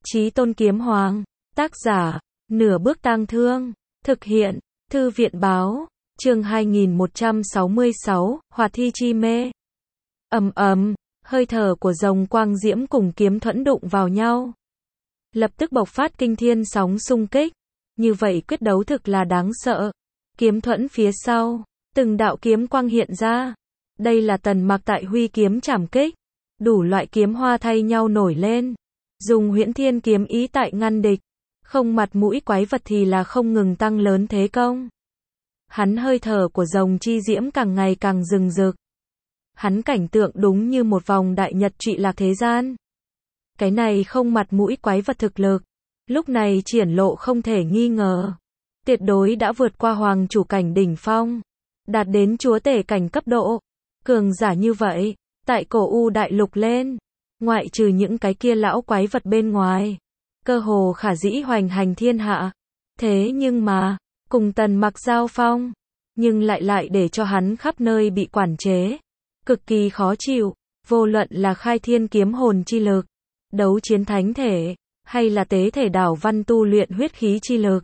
Chí Tôn Kiếm Hoàng, tác giả, Nửa Bước Tang Thương, thực hiện, Thư viện báo, chương 2166, Hoạt Thi Chi Mê. Ầm ầm, hơi thở của rồng quang diễm cùng kiếm thuẫn đụng vào nhau. Lập tức bộc phát kinh thiên sóng xung kích. Như vậy quyết đấu thực là đáng sợ. Kiếm thuẫn phía sau, từng đạo kiếm quang hiện ra. Đây là Tần Mặc tại huy kiếm trảm kích. Đủ loại kiếm hoa thay nhau nổi lên. Dùng Huyễn Thiên kiếm ý tại ngăn địch. Không mặt mũi quái vật thì là không ngừng tăng lớn thế công. Hắn hơi thở của rồng chi diễm càng ngày càng rừng rực. Hắn cảnh tượng đúng như một vòng đại nhật trụy lạc thế gian. Cái này không mặt mũi quái vật thực lực. Lúc này triển lộ không thể nghi ngờ. Tuyệt đối đã vượt qua hoàng chủ cảnh đỉnh phong. Đạt đến chúa tể cảnh cấp độ. Cường giả như vậy, tại cổ U đại lục lên. Ngoại trừ những cái kia lão quái vật bên ngoài. Cơ hồ khả dĩ hoành hành thiên hạ. Thế nhưng mà, cùng Tần Mặc giao phong. Nhưng lại để cho hắn khắp nơi bị quản chế. Cực kỳ khó chịu. Vô luận là khai thiên kiếm hồn chi lực. Đấu chiến thánh thể. Hay là tế thể đảo văn tu luyện huyết khí chi lực.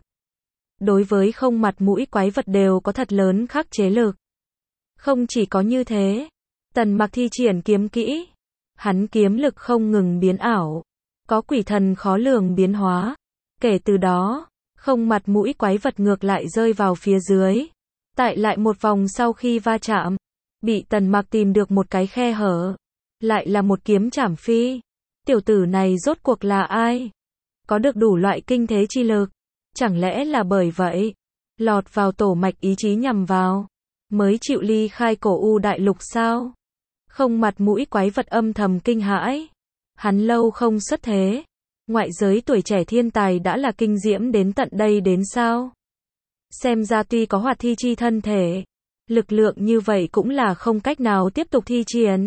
Đối với không mặt mũi quái vật đều có thật lớn khắc chế lực. Không chỉ có như thế. Tần Mặc thi triển kiếm kỹ. Hắn kiếm lực không ngừng biến ảo. Có quỷ thần khó lường biến hóa. Kể từ đó, không mặt mũi quái vật ngược lại rơi vào phía dưới. Tại lại một vòng sau khi va chạm. Bị Tần Mặc tìm được một cái khe hở. Lại là một kiếm trảm phi. Tiểu tử này rốt cuộc là ai? Có được đủ loại kinh thế chi lực. Chẳng lẽ là bởi vậy? Lọt vào tổ mạch ý chí nhằm vào. Mới chịu ly khai cổ U đại lục sao? Không mặt mũi quái vật âm thầm kinh hãi. Hắn lâu không xuất thế. Ngoại giới tuổi trẻ thiên tài đã là kinh diễm đến tận đây đến sao? Xem ra tuy có hoạt thi chi thân thể. Lực lượng như vậy cũng là không cách nào tiếp tục thi triển.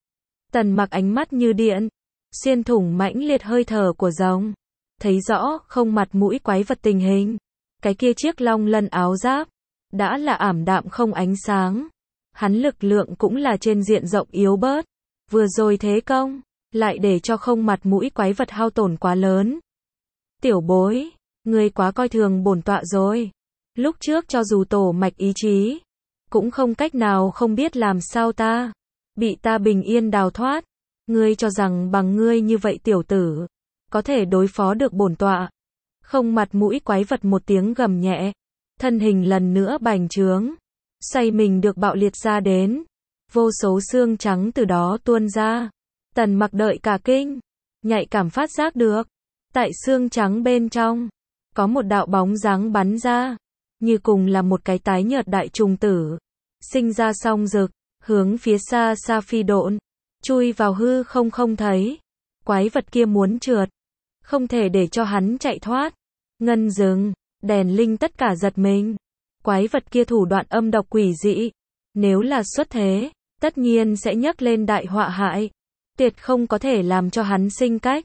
Tần Mặc ánh mắt như điện. Xuyên thủng mãnh liệt hơi thở của rồng. Thấy rõ không mặt mũi quái vật tình hình. Cái kia chiếc long lân áo giáp. Đã là ảm đạm không ánh sáng. Hắn lực lượng cũng là trên diện rộng yếu bớt. Vừa rồi thế công. Lại để cho không mặt mũi quái vật hao tổn quá lớn. Tiểu bối. Ngươi quá coi thường bổn tọa rồi. Lúc trước cho dù tổ mạch ý chí. Cũng không cách nào không biết làm sao ta. Bị ta bình yên đào thoát. Ngươi cho rằng bằng ngươi như vậy tiểu tử. Có thể đối phó được bổn tọa. Không mặt mũi quái vật một tiếng gầm nhẹ. Thân hình lần nữa bành trướng. Xoay mình được bạo liệt ra đến. Vô số xương trắng từ đó tuôn ra. Tần Mặc đợi cả kinh. Nhạy cảm phát giác được. Tại xương trắng bên trong. Có một đạo bóng dáng bắn ra. Như cùng là một cái tái nhợt đại trùng tử. Sinh ra song rực. Hướng phía xa xa phi độn. Chui vào hư không thấy. Quái vật kia muốn trượt. Không thể để cho hắn chạy thoát. Ngân rừng. Đèn linh tất cả giật mình. Quái vật kia thủ đoạn âm độc quỷ dị. Nếu là xuất thế. Tất nhiên sẽ nhấc lên đại họa hại. Tuyệt không có thể làm cho hắn sinh cách.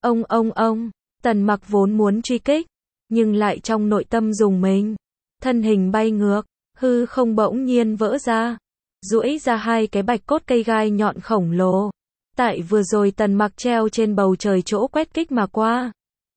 Ông. Tần Mặc vốn muốn truy kích. Nhưng lại trong nội tâm dùng mình. Thân hình bay ngược. Hư không bỗng nhiên vỡ ra. Duỗi ra hai cái bạch cốt cây gai nhọn khổng lồ. Tại vừa rồi Tần Mặc treo trên bầu trời chỗ quét kích mà qua.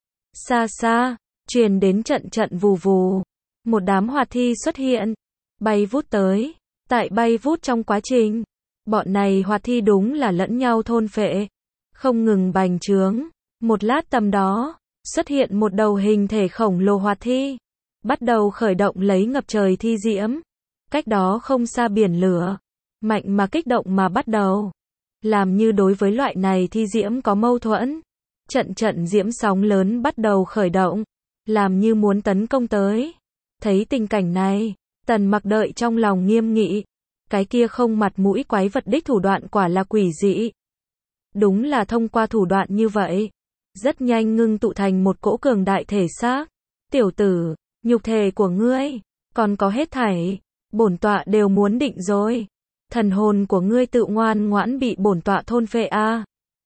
Xa xa. Truyền đến trận vù vù. Một đám hoạt thi xuất hiện. Bay vút tới. Tại bay vút trong quá trình. Bọn này hoạt thi đúng là lẫn nhau thôn phệ. Không ngừng bành trướng. Một lát tầm đó. Xuất hiện một đầu hình thể khổng lồ hoạt thi. Bắt đầu khởi động lấy ngập trời thi diễm. Cách đó không xa biển lửa. Mạnh mà kích động mà bắt đầu. Làm như đối với loại này thi diễm có mâu thuẫn. Trận diễm sóng lớn bắt đầu khởi động. Làm như muốn tấn công tới. Thấy tình cảnh này. Tần Mặc đợi trong lòng nghiêm nghị. Cái kia không mặt mũi quái vật đích thủ đoạn quả là quỷ dị. Đúng là thông qua thủ đoạn như vậy. Rất nhanh ngưng tụ thành một cỗ cường đại thể xác. Tiểu tử, nhục thể của ngươi. Còn có hết thảy. Bổn tọa đều muốn định rồi. Thần hồn của ngươi tự ngoan ngoãn bị bổn tọa thôn phệ a.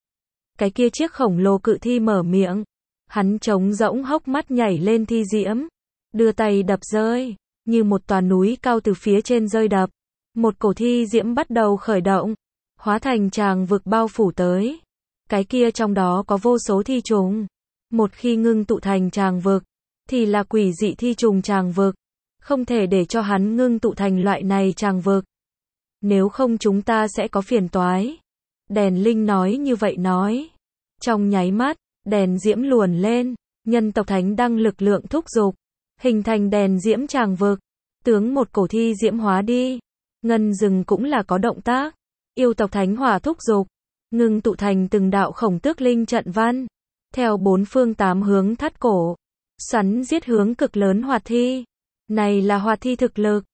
Cái kia chiếc khổng lồ cự thi mở miệng. Hắn trống rỗng hốc mắt nhảy lên thi diễm. Đưa tay đập rơi. Như một tòa núi cao từ phía trên rơi đập. Một cổ thi diễm bắt đầu khởi động. Hóa thành tràng vực bao phủ tới. Cái kia trong đó có vô số thi trùng. Một khi ngưng tụ thành tràng vực, thì là quỷ dị thi trùng tràng vực. Không thể để cho hắn ngưng tụ thành loại này tràng vực. Nếu không chúng ta sẽ có phiền toái. Đèn linh nói như vậy nói. Trong nháy mắt, đèn diễm luồn lên, nhân tộc thánh đăng lực lượng thúc giục, hình thành đèn diễm tràng vực. Tướng một cổ thi diễm hóa đi. Ngân rừng cũng là có động tác. Yêu tộc thánh hỏa thúc giục, ngưng tụ thành từng đạo khổng tước linh trận văn. Theo bốn phương tám hướng thắt cổ, xoắn giết hướng cực lớn hoạt thi. Này là hoạt thi thực lực.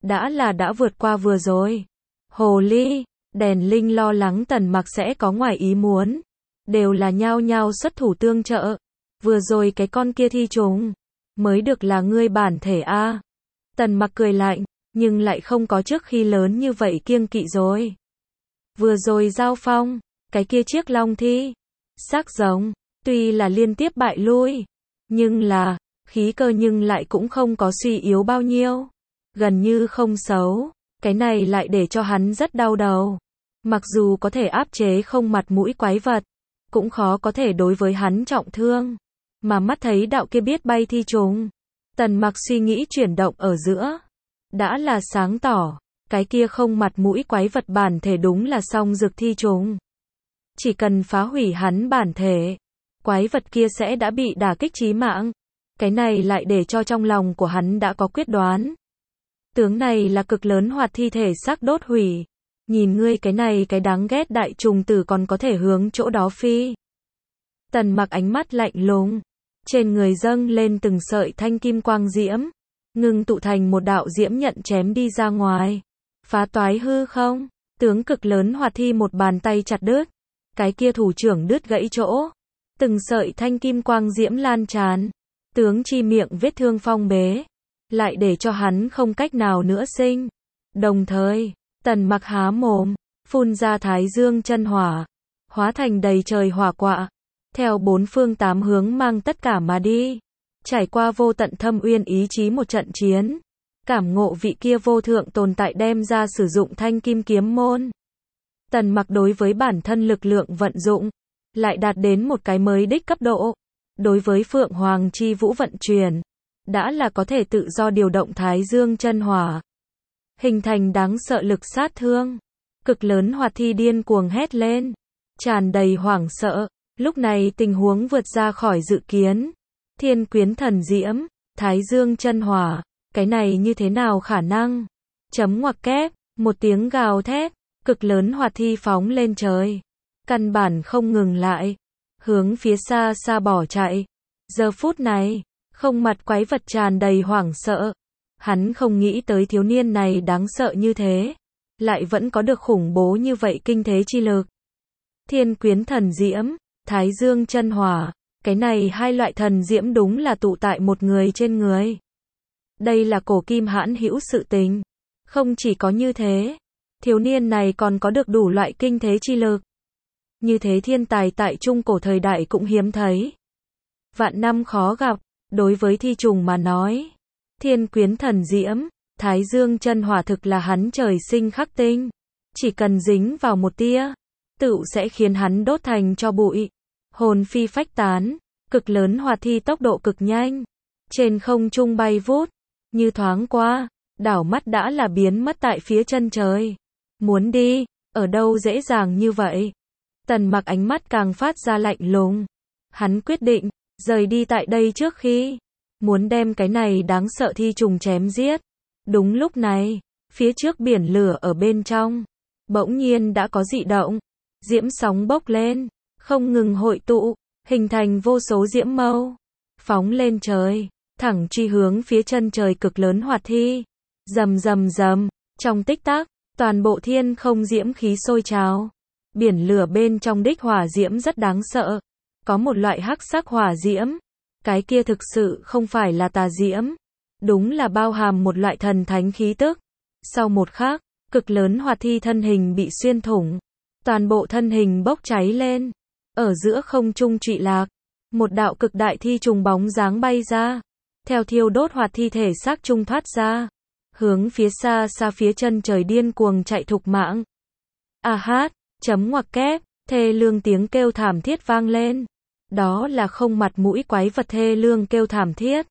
Đã vượt qua vừa rồi. Hồ ly, đèn linh lo lắng Tần Mặc sẽ có ngoài ý muốn. Đều là nhao nhao xuất thủ tương trợ. Vừa rồi cái con kia thi trùng, mới được là ngươi bản thể a. Tần Mặc cười lạnh, nhưng lại không có trước khi lớn như vậy kiêng kỵ rồi. Vừa rồi giao phong, cái kia chiếc long thi, xác giống, tuy là liên tiếp bại lui, nhưng là, khí cơ nhưng lại cũng không có suy yếu bao nhiêu. Gần như không xấu, cái này lại để cho hắn rất đau đầu. Mặc dù có thể áp chế không mặt mũi quái vật, cũng khó có thể đối với hắn trọng thương. Mà mắt thấy đạo kia biết bay thi trùng. Tần Mặc suy nghĩ chuyển động ở giữa. Đã là sáng tỏ, cái kia không mặt mũi quái vật bản thể đúng là song dược thi trùng. Chỉ cần phá hủy hắn bản thể, quái vật kia sẽ đã bị đả kích chí mạng. Cái này lại để cho trong lòng của hắn đã có quyết đoán. Tướng này là cực lớn hoạt thi thể xác đốt hủy. Nhìn ngươi cái này cái đáng ghét đại trùng tử còn có thể hướng chỗ đó phi. Tần Mặc ánh mắt lạnh lùng. Trên người dâng lên từng sợi thanh kim quang diễm. Ngưng tụ thành một đạo diễm nhận chém đi ra ngoài. Phá toái hư không. Tướng cực lớn hoạt thi một bàn tay chặt đứt. Cái kia thủ trưởng đứt gãy chỗ. Từng sợi thanh kim quang diễm lan tràn. Tướng chi miệng vết thương phong bế. Lại để cho hắn không cách nào nữa sinh. Đồng thời, Tần Mặc há mồm, phun ra thái dương chân hỏa. Hóa thành đầy trời hỏa quạ. Theo bốn phương tám hướng mang tất cả mà đi. Trải qua vô tận thâm uyên ý chí một trận chiến. Cảm ngộ vị kia vô thượng tồn tại đem ra sử dụng thanh kim kiếm môn. Tần Mặc đối với bản thân lực lượng vận dụng, lại đạt đến một cái mới đích cấp độ. Đối với Phượng Hoàng chi vũ vận chuyển, đã là có thể tự do điều động thái dương chân hỏa. Hình thành đáng sợ lực sát thương. Cực lớn hoạt thi điên cuồng hét lên. Tràn đầy hoảng sợ. Lúc này tình huống vượt ra khỏi dự kiến. Thiên quyến thần diễm, thái dương chân hỏa. Cái này như thế nào khả năng? Chấm ngoặc kép, một tiếng gào thét. Cực lớn hoạt thi phóng lên trời. Căn bản không ngừng lại. Hướng phía xa xa bỏ chạy. Giờ phút này, không mặt quái vật tràn đầy hoảng sợ. Hắn không nghĩ tới thiếu niên này đáng sợ như thế. Lại vẫn có được khủng bố như vậy kinh thế chi lực. Thiên quyến thần diễm, thái dương chân hỏa. Cái này hai loại thần diễm đúng là tụ tại một người trên người. Đây là cổ kim hãn hữu sự tình. Không chỉ có như thế, thiếu niên này còn có được đủ loại kinh thế chi lực. Như thế thiên tài tại trung cổ thời đại cũng hiếm thấy. Vạn năm khó gặp, đối với thi trùng mà nói. Thiên quyến thần diễm, thái dương chân hỏa thực là hắn trời sinh khắc tinh. Chỉ cần dính vào một tia, tựu sẽ khiến hắn đốt thành cho bụi. Hồn phi phách tán, cực lớn hoạt thi tốc độ cực nhanh. Trên không trung bay vút, như thoáng qua, đảo mắt đã là biến mất tại phía chân trời. Muốn đi, ở đâu dễ dàng như vậy. Tần Mặc ánh mắt càng phát ra lạnh lùng. Hắn quyết định, rời đi tại đây trước khi muốn đem cái này đáng sợ thi trùng chém giết. Đúng lúc này, phía trước biển lửa ở bên trong, bỗng nhiên đã có dị động. Diễm sóng bốc lên, không ngừng hội tụ, hình thành vô số diễm mâu. Phóng lên trời, thẳng truy hướng phía chân trời cực lớn hoạt thi. Rầm rầm rầm, trong tích tắc, toàn bộ thiên không diễm khí sôi trào. Biển lửa bên trong đích hỏa diễm rất đáng sợ. Có một loại hắc sắc hỏa diễm. Cái kia thực sự không phải là tà diễm. Đúng là bao hàm một loại thần thánh khí tức. Sau một khắc, cực lớn hoạt thi thân hình bị xuyên thủng. Toàn bộ thân hình bốc cháy lên. Ở giữa không trung trụy lạc. Một đạo cực đại thi trùng bóng dáng bay ra. Theo thiêu đốt hoạt thi thể xác trung thoát ra. Hướng phía xa xa phía chân trời điên cuồng chạy thục mạng. A hát, chấm ngoặc kép, thê lương tiếng kêu thảm thiết vang lên. Đó là không mặt mũi quái vật thê lương kêu thảm thiết.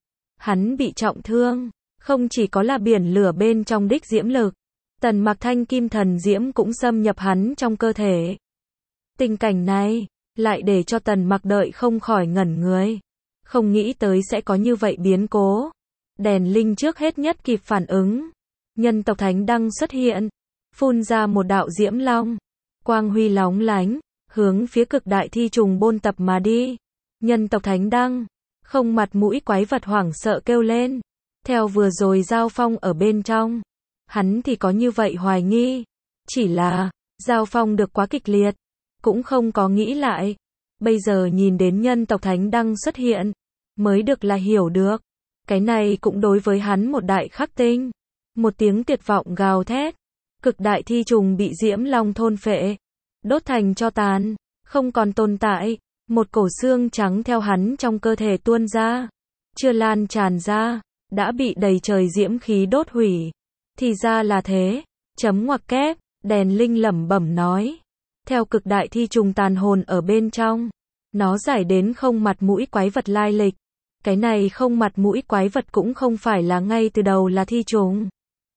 Hắn bị trọng thương, không chỉ có là biển lửa bên trong đích diễm lực, Tần Mặc thanh kim thần diễm cũng xâm nhập hắn trong cơ thể. Tình cảnh này, lại để cho Tần Mặc đợi không khỏi ngẩn người. Không nghĩ tới sẽ có như vậy biến cố. Đèn linh trước hết nhất kịp phản ứng. Nhân tộc thánh đăng xuất hiện, phun ra một đạo diễm long. Quang huy lóng lánh, hướng phía cực đại thi trùng bôn tập mà đi. Nhân tộc thánh đăng, không mặt mũi quái vật hoảng sợ kêu lên. Theo vừa rồi giao phong ở bên trong, hắn thì có như vậy hoài nghi. Chỉ là, giao phong được quá kịch liệt, cũng không có nghĩ lại. Bây giờ nhìn đến nhân tộc thánh đăng xuất hiện, mới được là hiểu được. Cái này cũng đối với hắn một đại khắc tinh. Một tiếng tuyệt vọng gào thét. Cực đại thi trùng bị diễm long thôn phệ, đốt thành tro tàn, không còn tồn tại. Một cổ xương trắng theo hắn trong cơ thể tuôn ra. Chưa lan tràn ra, đã bị đầy trời diễm khí đốt hủy. Thì ra là thế. Chấm ngoặc kép, đèn linh lẩm bẩm nói. Theo cực đại thi trùng tàn hồn ở bên trong, nó giải đến không mặt mũi quái vật lai lịch. Cái này không mặt mũi quái vật cũng không phải là ngay từ đầu là thi trùng,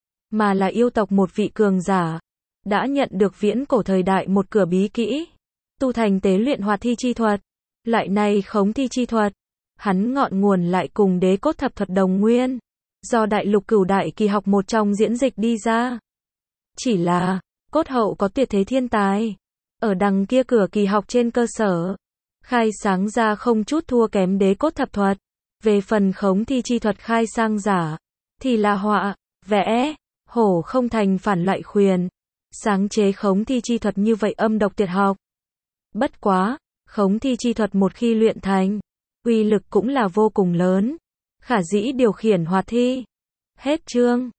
mà là yêu tộc một vị cường giả, đã nhận được viễn cổ thời đại một cửa bí kỹ, tu thành tế luyện hoạt thi chi thuật. Lại này khống thi chi thuật, hắn ngọn nguồn lại cùng đế cốt thập thuật đồng nguyên, do đại lục cửu đại kỳ học một trong diễn dịch đi ra. Chỉ là, cốt hậu có tuyệt thế thiên tài, ở đằng kia cửa kỳ học trên cơ sở, khai sáng ra không chút thua kém đế cốt thập thuật. Về phần khống thi chi thuật khai sang giả, thì là họa, vẽ, hổ không thành phản loại khuyển. Sáng chế khống thi chi thuật như vậy âm độc tuyệt học. Bất quá, khống thi chi thuật một khi luyện thành, uy lực cũng là vô cùng lớn. Khả dĩ điều khiển hoạt thi. Hết chương.